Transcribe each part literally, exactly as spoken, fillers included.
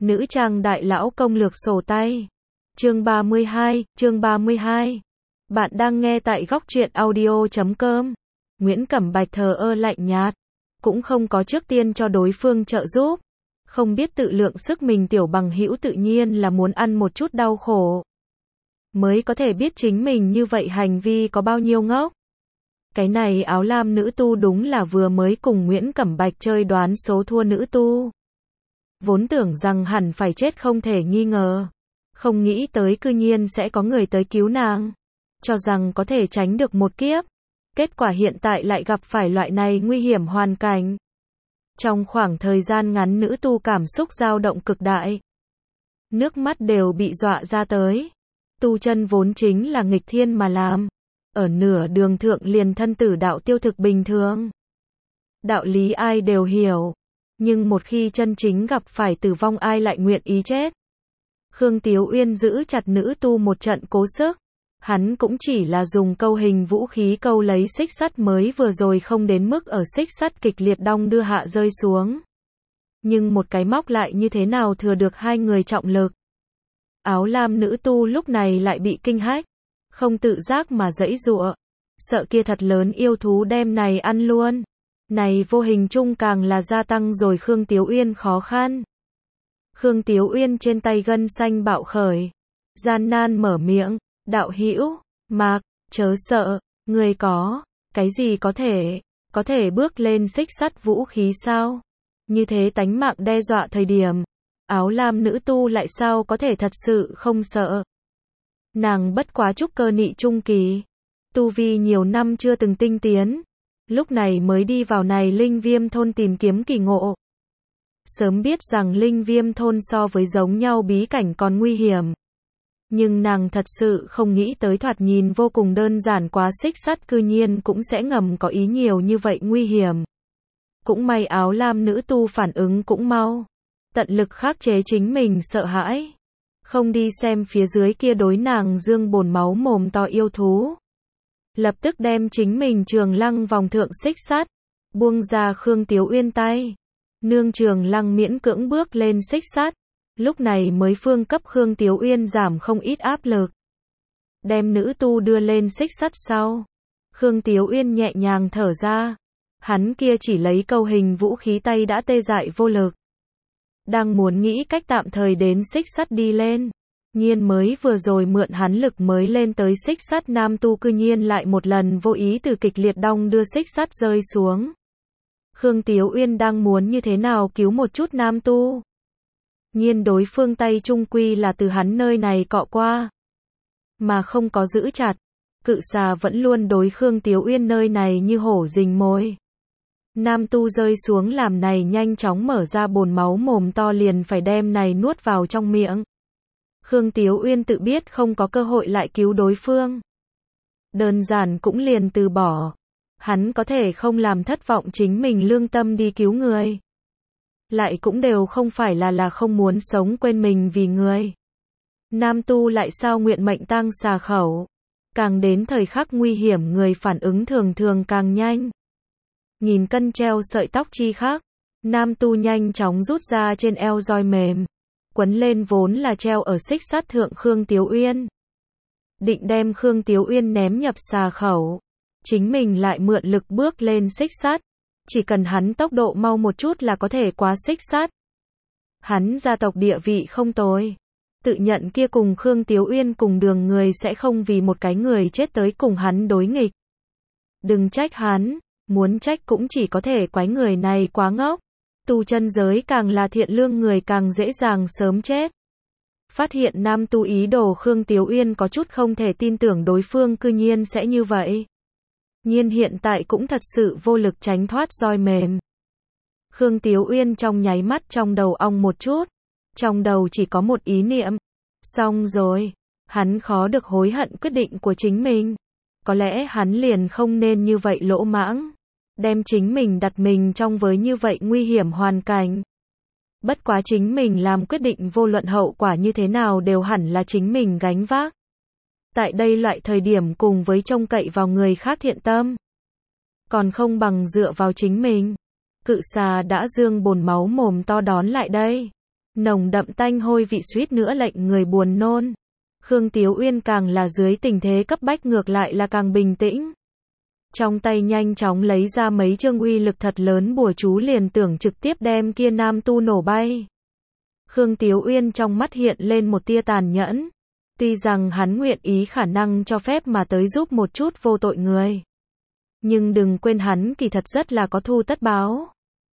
Nữ trang đại lão công lược sổ tay. Chương ba mươi hai, chương ba mươi hai. Bạn đang nghe tại góc truyện audio chấm com. Nguyễn Cẩm Bạch thờ ơ lạnh nhạt, cũng không có trước tiên cho đối phương trợ giúp. Không biết tự lượng sức mình tiểu bằng hữu tự nhiên là muốn ăn một chút đau khổ. Mới có thể biết chính mình như vậy hành vi có bao nhiêu ngốc. Cái này áo lam nữ tu đúng là vừa mới cùng Nguyễn Cẩm Bạch chơi đoán số thua nữ tu. Vốn tưởng rằng hẳn phải chết không thể nghi ngờ. Không nghĩ tới cư nhiên sẽ có người tới cứu nàng. Cho rằng có thể tránh được một kiếp. Kết quả hiện tại lại gặp phải loại này nguy hiểm hoàn cảnh. Trong khoảng thời gian ngắn nữ tu cảm xúc dao động cực đại. Nước mắt đều bị dọa ra tới. Tu chân vốn chính là nghịch thiên mà làm. Ở nửa đường thượng liền thân tử đạo tiêu thực bình thường. Đạo lý ai đều hiểu. Nhưng một khi chân chính gặp phải tử vong ai lại nguyện ý chết. Khương Tiếu Uyên giữ chặt nữ tu một trận cố sức. Hắn cũng chỉ là dùng câu hình vũ khí câu lấy xích sắt mới vừa rồi không đến mức ở xích sắt kịch liệt đong đưa hạ rơi xuống. Nhưng một cái móc lại như thế nào thừa được hai người trọng lực. Áo lam nữ tu lúc này lại bị kinh hách. Không tự giác mà giãy giụa. Sợ kia thật lớn yêu thú đem này ăn luôn. Này vô hình chung càng là gia tăng rồi Khương Tiếu Uyên khó khăn. Khương Tiếu Uyên trên tay gân xanh bạo khởi. Gian nan mở miệng. Đạo hữu, Mạc, chớ sợ, người có, cái gì có thể, có thể bước lên xích sắt vũ khí sao? Như thế tánh mạng đe dọa thời điểm, áo lam nữ tu lại sao có thể thật sự không sợ? Nàng bất quá trúc cơ nị trung kỳ, tu vi nhiều năm chưa từng tinh tiến, lúc này mới đi vào này linh viêm thôn tìm kiếm kỳ ngộ. Sớm biết rằng linh viêm thôn so với giống nhau bí cảnh còn nguy hiểm. Nhưng nàng thật sự không nghĩ tới thoạt nhìn vô cùng đơn giản quá xích sắt cư nhiên cũng sẽ ngầm có ý nhiều như vậy nguy hiểm. Cũng may áo lam nữ tu phản ứng cũng mau. Tận lực khắc chế chính mình sợ hãi. Không đi xem phía dưới kia đối nàng dương bồn máu mồm to yêu thú. Lập tức đem chính mình trường lăng vòng thượng xích sắt. Buông ra Khương Tiếu Uyên tay. Nương trường lăng miễn cưỡng bước lên xích sắt. Lúc này mới phương cấp Khương Tiếu Uyên giảm không ít áp lực. Đem nữ tu đưa lên xích sắt sau. Khương Tiếu Uyên nhẹ nhàng thở ra. Hắn kia chỉ lấy câu hình vũ khí tay đã tê dại vô lực. Đang muốn nghĩ cách tạm thời đến xích sắt đi lên. Nhiên mới vừa rồi mượn hắn lực mới lên tới xích sắt nam tu cư nhiên lại một lần vô ý từ kịch liệt đong đưa xích sắt rơi xuống. Khương Tiếu Uyên đang muốn như thế nào cứu một chút nam tu. Nhiên đối phương tay trung quy là từ hắn nơi này cọ qua. Mà không có giữ chặt. Cự xà vẫn luôn đối Khương Tiếu Uyên nơi này như hổ rình mồi. Nam tu rơi xuống làm này nhanh chóng mở ra bồn máu mồm to liền phải đem này nuốt vào trong miệng. Khương Tiếu Uyên tự biết không có cơ hội lại cứu đối phương. Đơn giản cũng liền từ bỏ. Hắn có thể không làm thất vọng chính mình lương tâm đi cứu người. Lại cũng đều không phải là là không muốn sống quên mình vì người. Nam tu lại sao nguyện mệnh tang xà khẩu. Càng đến thời khắc nguy hiểm người phản ứng thường thường càng nhanh. Nghìn cân treo sợi tóc chi khác. Nam tu nhanh chóng rút ra trên eo roi mềm. Quấn lên vốn là treo ở xích sắt thượng Khương Tiếu Uyên. Định đem Khương Tiếu Uyên ném nhập xà khẩu. Chính mình lại mượn lực bước lên xích sắt. Chỉ cần hắn tốc độ mau một chút là có thể quá xích sắt. Hắn gia tộc địa vị không tồi. Tự nhận kia cùng Khương Tiếu Uyên cùng đường người sẽ không vì một cái người chết tới cùng hắn đối nghịch. Đừng trách hắn, muốn trách cũng chỉ có thể quái người này quá ngốc. Tu chân giới càng là thiện lương người càng dễ dàng sớm chết. Phát hiện nam tu ý đồ Khương Tiếu Uyên có chút không thể tin tưởng đối phương cư nhiên sẽ như vậy. Nhiên hiện tại cũng thật sự vô lực tránh thoát roi mềm. Khương Tiếu Uyên trong nháy mắt trong đầu ong một chút. Trong đầu chỉ có một ý niệm. Xong rồi. Hắn khó được hối hận quyết định của chính mình. Có lẽ hắn liền không nên như vậy lỗ mãng. Đem chính mình đặt mình trong với như vậy nguy hiểm hoàn cảnh. Bất quá chính mình làm quyết định vô luận hậu quả như thế nào đều hẳn là chính mình gánh vác. Tại đây loại thời điểm cùng với trông cậy vào người khác thiện tâm. Còn không bằng dựa vào chính mình. Cự xà đã dương bồn máu mồm to đón lại đây. Nồng đậm tanh hôi vị suýt nữa lệnh người buồn nôn. Khương Tiếu Uyên càng là dưới tình thế cấp bách ngược lại là càng bình tĩnh. Trong tay nhanh chóng lấy ra mấy chương uy lực thật lớn bùa chú liền tưởng trực tiếp đem kia nam tu nổ bay. Khương Tiếu Uyên trong mắt hiện lên một tia tàn nhẫn. Tuy rằng hắn nguyện ý khả năng cho phép mà tới giúp một chút vô tội người. Nhưng đừng quên hắn kỳ thật rất là có thu tất báo.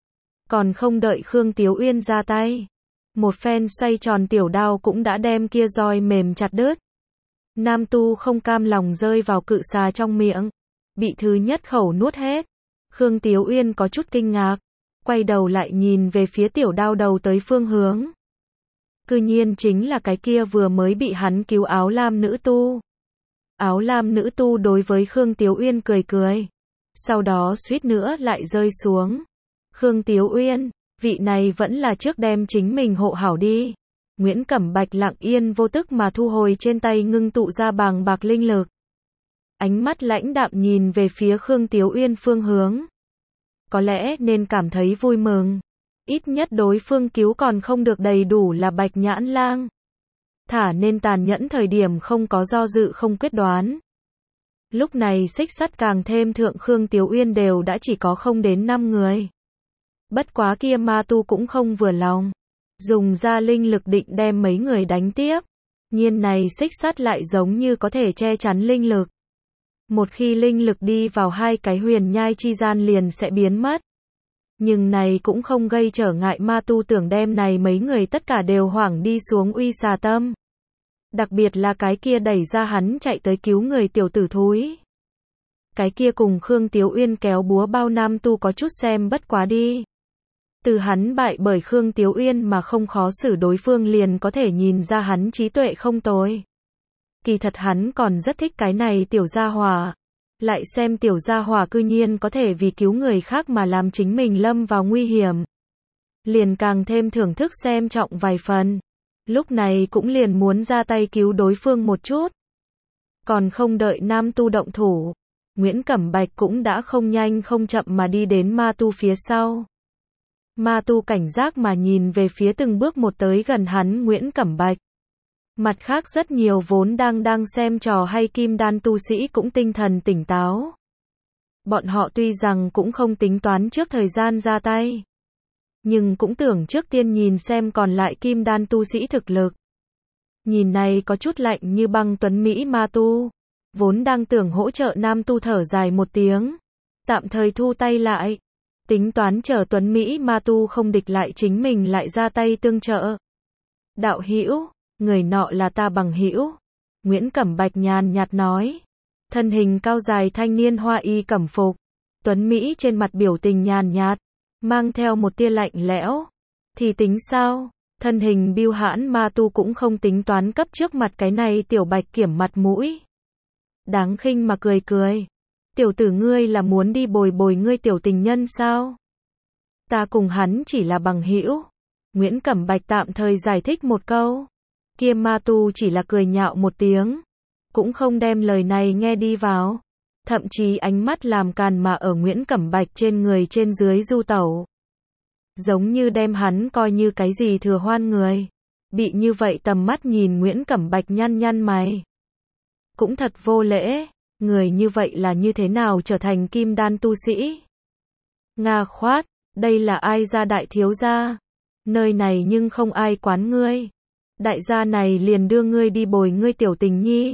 Còn không đợi Khương Tiếu Uyên ra tay. Một phen xoay tròn tiểu đao cũng đã đem kia roi mềm chặt đứt. Nam tu không cam lòng rơi vào cự xà trong miệng. Bị thứ nhất khẩu nuốt hết. Khương Tiếu Uyên có chút kinh ngạc. Quay đầu lại nhìn về phía tiểu đao đầu tới phương hướng. Cư nhiên chính là cái kia vừa mới bị hắn cứu áo lam nữ tu. Áo lam nữ tu đối với Khương Tiếu Uyên cười cười. Sau đó suýt nữa lại rơi xuống. Khương Tiếu Uyên, vị này vẫn là trước đem chính mình hộ hảo đi. Nguyễn Cẩm Bạch lặng yên vô tức mà thu hồi trên tay ngưng tụ ra bàng bạc linh lực. Ánh mắt lãnh đạm nhìn về phía Khương Tiếu Uyên phương hướng. Có lẽ nên cảm thấy vui mừng. Ít nhất đối phương cứu còn không được đầy đủ là Bạch Nhãn Lang. Thả nên tàn nhẫn thời điểm không có do dự không quyết đoán. Lúc này xích sắt càng thêm thượng Khương Tiếu Uyên đều đã chỉ có không đến năm người. Bất quá kia ma tu cũng không vừa lòng. Dùng ra linh lực định đem mấy người đánh tiếp. Nhiên này xích sắt lại giống như có thể che chắn linh lực. Một khi linh lực đi vào hai cái huyền nhai chi gian liền sẽ biến mất. Nhưng này cũng không gây trở ngại ma tu tưởng đem này mấy người tất cả đều hoảng đi xuống uy xà tâm. Đặc biệt là cái kia đẩy ra hắn chạy tới cứu người tiểu tử thúi. Cái kia cùng Khương Tiếu Uyên kéo búa bao nam tu có chút xem bất quá đi. Từ hắn bại bởi Khương Tiếu Uyên mà không khó xử đối phương liền có thể nhìn ra hắn trí tuệ không tồi. Kỳ thật hắn còn rất thích cái này tiểu gia hỏa. Lại xem tiểu gia hỏa cư nhiên có thể vì cứu người khác mà làm chính mình lâm vào nguy hiểm. Liền càng thêm thưởng thức xem trọng vài phần. Lúc này cũng liền muốn ra tay cứu đối phương một chút. Còn không đợi nam tu động thủ. Nguyễn Cẩm Bạch cũng đã không nhanh không chậm mà đi đến ma tu phía sau. Ma tu cảnh giác mà nhìn về phía từng bước một tới gần hắn Nguyễn Cẩm Bạch. Mặt khác rất nhiều vốn đang đang xem trò hay kim đan tu sĩ cũng tinh thần tỉnh táo. Bọn họ tuy rằng cũng không tính toán trước thời gian ra tay. Nhưng cũng tưởng trước tiên nhìn xem còn lại kim đan tu sĩ thực lực. Nhìn này có chút lạnh như băng tuấn Mỹ ma tu. Vốn đang tưởng hỗ trợ nam tu thở dài một tiếng. Tạm thời thu tay lại. Tính toán chờ tuấn Mỹ ma tu không địch lại chính mình lại ra tay tương trợ. Đạo hữu, người nọ là ta bằng hữu. Nguyễn Cẩm Bạch nhàn nhạt nói. Thân hình cao dài thanh niên hoa y cẩm phục. Tuấn Mỹ trên mặt biểu tình nhàn nhạt. Mang theo một tia lạnh lẽo. Thì tính sao? Thân hình biêu hãn ma tu cũng không tính toán cấp trước mặt cái này tiểu bạch kiểm mặt mũi. Đáng khinh mà cười cười. Tiểu tử ngươi là muốn đi bồi bồi ngươi tiểu tình nhân sao? Ta cùng hắn chỉ là bằng hữu. Nguyễn Cẩm Bạch tạm thời giải thích một câu. Kia ma tu chỉ là cười nhạo một tiếng. Cũng không đem lời này nghe đi vào. Thậm chí ánh mắt làm càn mà ở Nguyễn Cẩm Bạch trên người trên dưới du tẩu. Giống như đem hắn coi như cái gì thừa hoan người. Bị như vậy tầm mắt nhìn Nguyễn Cẩm Bạch nhăn nhăn mày. Cũng thật vô lễ. Người như vậy là như thế nào trở thành kim đan tu sĩ? Nga khoát, đây là ai gia đại thiếu gia? Nơi này nhưng không ai quán ngươi. Đại gia này liền đưa ngươi đi bồi ngươi tiểu tình nhi.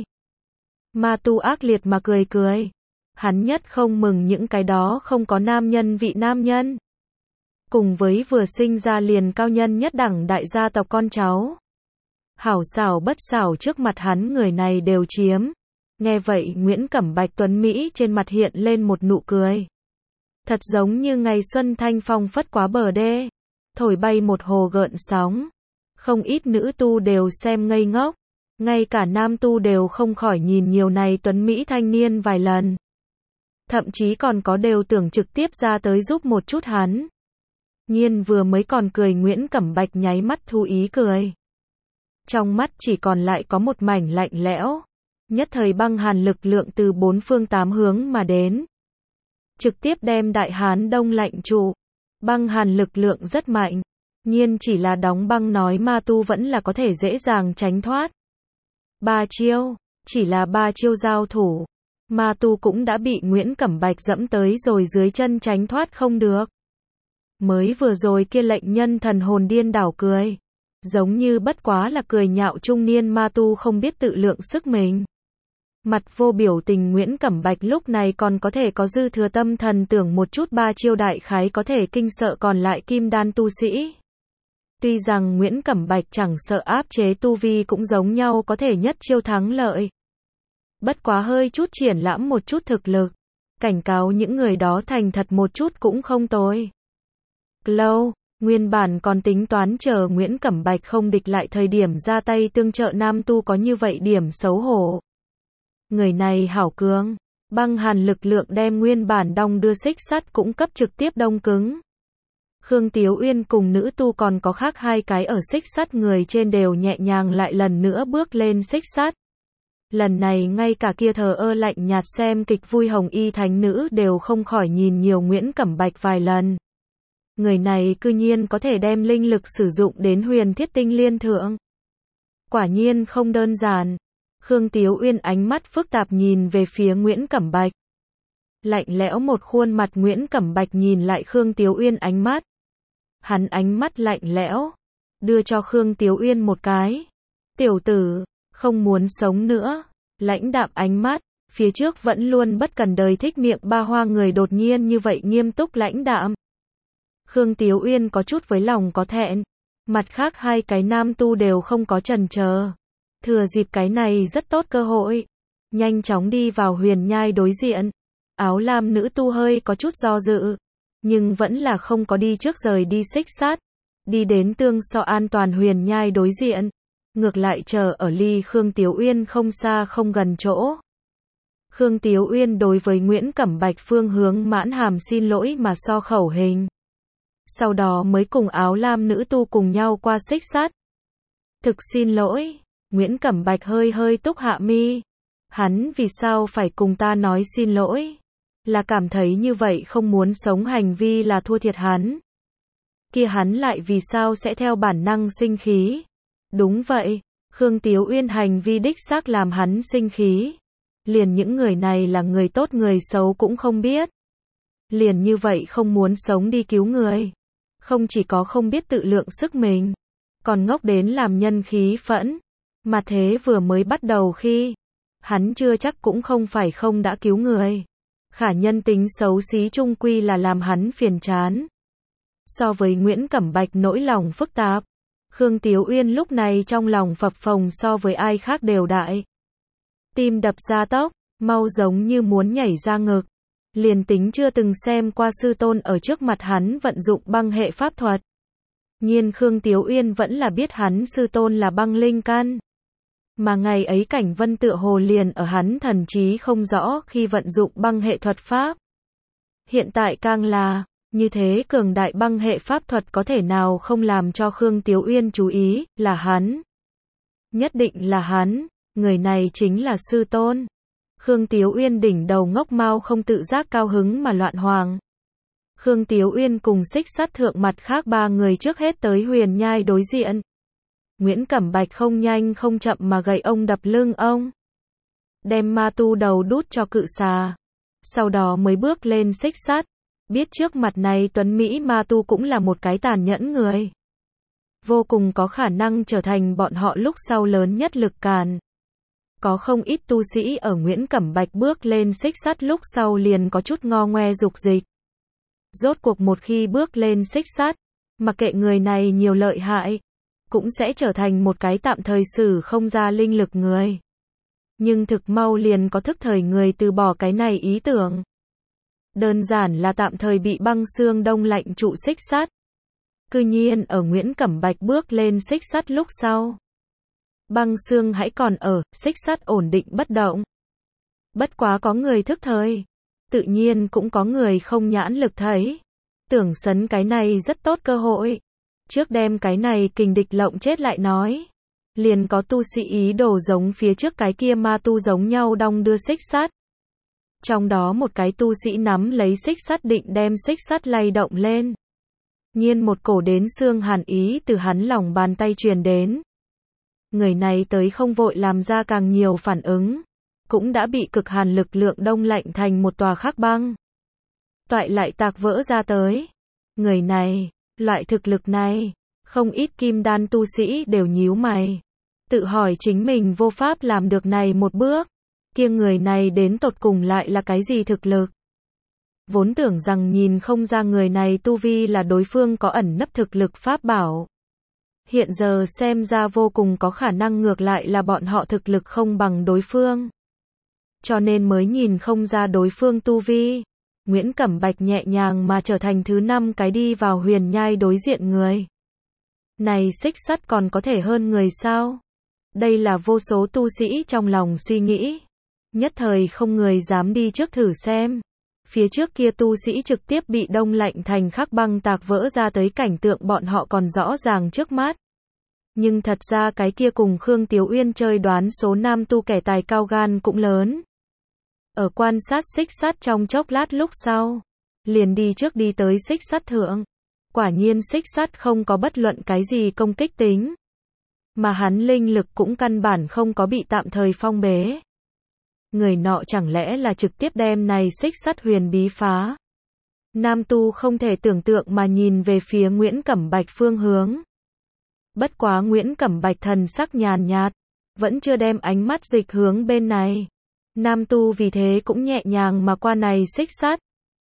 Ma tu ác liệt mà cười cười. Hắn nhất không mừng những cái đó không có nam nhân vị nam nhân. Cùng với vừa sinh ra liền cao nhân nhất đẳng đại gia tộc con cháu. Hảo xảo bất xảo trước mặt hắn người này đều chiếm. Nghe vậy Nguyễn Cẩm Bạch tuấn Mỹ trên mặt hiện lên một nụ cười. Thật giống như ngày xuân thanh phong phất quá bờ đê. Thổi bay một hồ gợn sóng. Không ít nữ tu đều xem ngây ngốc. Ngay cả nam tu đều không khỏi nhìn nhiều này tuấn Mỹ thanh niên vài lần. Thậm chí còn có đều tưởng trực tiếp ra tới giúp một chút hắn. Nhiên vừa mới còn cười Nguyễn Cẩm Bạch nháy mắt thu ý cười. Trong mắt chỉ còn lại có một mảnh lạnh lẽo. Nhất thời băng hàn lực lượng từ bốn phương tám hướng mà đến. Trực tiếp đem đại hán đông lạnh trụ. Băng hàn lực lượng rất mạnh. Nhiên chỉ là đóng băng nói ma tu vẫn là có thể dễ dàng tránh thoát. Ba chiêu, chỉ là ba chiêu giao thủ. Ma tu cũng đã bị Nguyễn Cẩm Bạch dẫm tới rồi dưới chân tránh thoát không được. Mới vừa rồi kia lệnh nhân thần hồn điên đảo cười. Giống như bất quá là cười nhạo trung niên ma tu không biết tự lượng sức mình. Mặt vô biểu tình Nguyễn Cẩm Bạch lúc này còn có thể có dư thừa tâm thần tưởng một chút ba chiêu đại khái có thể kinh sợ còn lại kim đan tu sĩ. Tuy rằng Nguyễn Cẩm Bạch chẳng sợ áp chế tu vi cũng giống nhau có thể nhất chiêu thắng lợi. Bất quá hơi chút triển lãm một chút thực lực. Cảnh cáo những người đó thành thật một chút cũng không tồi. Lâu, nguyên bản còn tính toán chờ Nguyễn Cẩm Bạch không địch lại thời điểm ra tay tương trợ nam tu có như vậy điểm xấu hổ. Người này hảo cường, băng hàn lực lượng đem nguyên bản đong đưa xích sắt cũng cấp trực tiếp đông cứng. Khương Tiếu Uyên cùng nữ tu còn có khác hai cái ở xích sắt người trên đều nhẹ nhàng lại lần nữa bước lên xích sắt. Lần này ngay cả kia thờ ơ lạnh nhạt xem kịch vui hồng y thánh nữ đều không khỏi nhìn nhiều Nguyễn Cẩm Bạch vài lần. Người này cư nhiên có thể đem linh lực sử dụng đến huyền thiết tinh liên thượng. Quả nhiên không đơn giản. Khương Tiếu Uyên ánh mắt phức tạp nhìn về phía Nguyễn Cẩm Bạch. Lạnh lẽo một khuôn mặt Nguyễn Cẩm Bạch nhìn lại Khương Tiếu Uyên ánh mắt. Hắn ánh mắt lạnh lẽo, đưa cho Khương Tiếu Uyên một cái. Tiểu tử, không muốn sống nữa. Lãnh đạm ánh mắt, phía trước vẫn luôn bất cần đời thích miệng ba hoa người đột nhiên như vậy nghiêm túc lãnh đạm. Khương Tiếu Uyên có chút với lòng có thẹn. Mặt khác hai cái nam tu đều không có chần chờ. Thừa dịp cái này rất tốt cơ hội. Nhanh chóng đi vào huyền nhai đối diện. Áo lam nữ tu hơi có chút do dự. Nhưng vẫn là không có đi trước rời đi xích sát. Đi đến tương so an toàn huyền nhai đối diện. Ngược lại chờ ở ly Khương Tiếu Uyên không xa không gần chỗ. Khương Tiếu Uyên đối với Nguyễn Cẩm Bạch phương hướng mãn hàm xin lỗi mà so khẩu hình. Sau đó mới cùng áo lam nữ tu cùng nhau qua xích sát. Thực xin lỗi. Nguyễn Cẩm Bạch hơi hơi túc hạ mi. Hắn vì sao phải cùng ta nói xin lỗi? Là cảm thấy như vậy không muốn sống hành vi là thua thiệt hắn. Kia hắn lại vì sao sẽ theo bản năng sinh khí? Đúng vậy, Khương Tiếu Uyên hành vi đích xác làm hắn sinh khí. Liền những người này là người tốt người xấu cũng không biết. Liền như vậy không muốn sống đi cứu người. Không chỉ có không biết tự lượng sức mình, còn ngốc đến làm nhân khí phẫn. Mà thế vừa mới bắt đầu khi, hắn chưa chắc cũng không phải không đã cứu người. Khả nhân tính xấu xí chung quy là làm hắn phiền chán. So với Nguyễn Cẩm Bạch nỗi lòng phức tạp, Khương Tiếu Uyên lúc này trong lòng phập phồng so với ai khác đều đại. Tim đập ra tốc, mau giống như muốn nhảy ra ngực. Liền tính chưa từng xem qua sư tôn ở trước mặt hắn vận dụng băng hệ pháp thuật. Nhiên Khương Tiếu Uyên vẫn là biết hắn sư tôn là băng linh căn. Mà ngày ấy cảnh vân tựa hồ liền ở hắn thần trí không rõ khi vận dụng băng hệ thuật pháp. Hiện tại càng là, như thế cường đại băng hệ pháp thuật có thể nào không làm cho Khương Tiếu Uyên chú ý, là hắn. Nhất định là hắn, người này chính là sư tôn. Khương Tiếu Uyên đỉnh đầu ngốc mau không tự giác cao hứng mà loạn hoàng. Khương Tiếu Uyên cùng xích sát thượng mặt khác ba người trước hết tới huyền nhai đối diện. Nguyễn Cẩm Bạch không nhanh không chậm mà gậy ông đập lưng ông. Đem ma tu đầu đút cho cự xà. Sau đó mới bước lên xích sát. Biết trước mặt này tuấn Mỹ ma tu cũng là một cái tàn nhẫn người. Vô cùng có khả năng trở thành bọn họ lúc sau lớn nhất lực càn. Có không ít tu sĩ ở Nguyễn Cẩm Bạch bước lên xích sắt lúc sau liền có chút ngo ngoe dục dịch. Rốt cuộc một khi bước lên xích sắt, mặc kệ người này nhiều lợi hại, cũng sẽ trở thành một cái tạm thời xử không ra linh lực người. Nhưng thực mau liền có thức thời người từ bỏ cái này ý tưởng. Đơn giản là tạm thời bị băng xương đông lạnh trụ xích sắt. Cư nhiên ở Nguyễn Cẩm Bạch bước lên xích sắt lúc sau. Băng xương hãy còn ở, xích sắt ổn định bất động. Bất quá có người thức thời. Tự nhiên cũng có người không nhãn lực thấy. Tưởng sấn cái này rất tốt cơ hội. Trước đem cái này kình địch lộng chết lại nói. Liền có tu sĩ ý đồ giống phía trước cái kia ma tu giống nhau đong đưa xích sắt. Trong đó một cái tu sĩ nắm lấy xích sắt định đem xích sắt lay động lên. nhiên một cổ đến xương hàn ý từ hắn lòng bàn tay truyền đến. Người này tới không vội làm ra càng nhiều phản ứng, cũng đã bị cực hàn lực lượng đông lạnh thành một tòa khắc băng. Toại lại tạc vỡ ra tới. Người này, loại thực lực này, không ít kim đan tu sĩ đều nhíu mày. Tự hỏi chính mình vô pháp làm được này một bước. Kia người này đến tột cùng lại là cái gì thực lực? Vốn tưởng rằng nhìn không ra người này tu vi là đối phương có ẩn nấp thực lực pháp bảo. Hiện giờ xem ra vô cùng có khả năng ngược lại là bọn họ thực lực không bằng đối phương. Cho nên mới nhìn không ra đối phương tu vi. Nguyễn Cẩm Bạch nhẹ nhàng mà trở thành thứ năm cái đi vào huyền nhai đối diện người. Này xích sắt còn có thể hơn người sao? Đây là vô số tu sĩ trong lòng suy nghĩ. Nhất thời không người dám đi trước thử xem. Phía trước kia tu sĩ trực tiếp bị đông lạnh thành khắc băng tạc vỡ ra tới cảnh tượng bọn họ còn rõ ràng trước mắt. Nhưng thật ra cái kia cùng Khương Tiếu Uyên chơi đoán số nam tu kẻ tài cao gan cũng lớn. Ở quan sát xích sắt trong chốc lát lúc sau, liền đi trước đi tới xích sắt thượng. Quả nhiên xích sắt không có bất luận cái gì công kích tính. Mà hắn linh lực cũng căn bản không có bị tạm thời phong bế. Người nọ chẳng lẽ là trực tiếp đem này xích sắt huyền bí phá. Nam tu không thể tưởng tượng mà nhìn về phía Nguyễn Cẩm Bạch phương hướng. Bất quá Nguyễn Cẩm Bạch thần sắc nhàn nhạt, vẫn chưa đem ánh mắt dịch hướng bên này. Nam tu vì thế cũng nhẹ nhàng mà qua này xích sắt.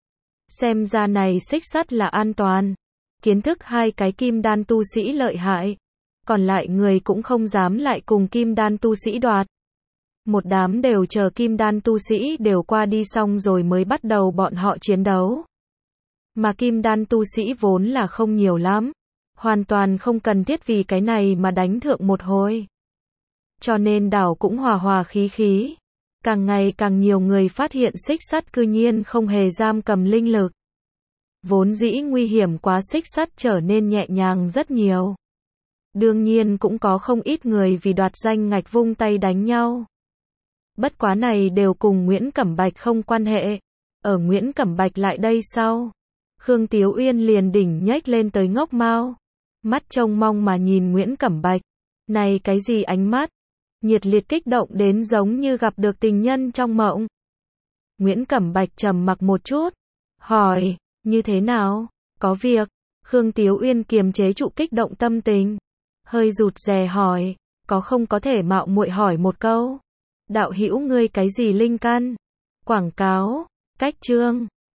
Xem ra này xích sắt là an toàn. Kiến thức hai cái kim đan tu sĩ lợi hại. Còn lại người cũng không dám lại cùng kim đan tu sĩ đoạt. Một đám đều chờ kim đan tu sĩ đều qua đi xong rồi mới bắt đầu bọn họ chiến đấu. Mà kim đan tu sĩ vốn là không nhiều lắm. Hoàn toàn không cần thiết vì cái này mà đánh thượng một hồi. Cho nên đảo cũng hòa hòa khí khí. Càng ngày càng nhiều người phát hiện xích sắt cư nhiên không hề giam cầm linh lực. Vốn dĩ nguy hiểm quá xích sắt trở nên nhẹ nhàng rất nhiều. Đương nhiên cũng có không ít người vì đoạt danh ngạch vung tay đánh nhau. Bất quá này đều cùng Nguyễn Cẩm Bạch không quan hệ. Ở Nguyễn Cẩm Bạch lại đây sau, Khương Tiếu Uyên liền đỉnh nhếch lên tới ngốc mao. Mắt trông mong mà nhìn Nguyễn Cẩm Bạch. Này cái gì ánh mắt? Nhiệt liệt kích động đến giống như gặp được tình nhân trong mộng. Nguyễn Cẩm Bạch trầm mặc một chút. Hỏi, như thế nào? Có việc. Khương Tiếu Uyên kiềm chế trụ kích động tâm tình. Hơi rụt rè hỏi, có không có thể mạo muội hỏi một câu? Đạo hữu ngươi cái gì linh căn? Quảng cáo, cách chương.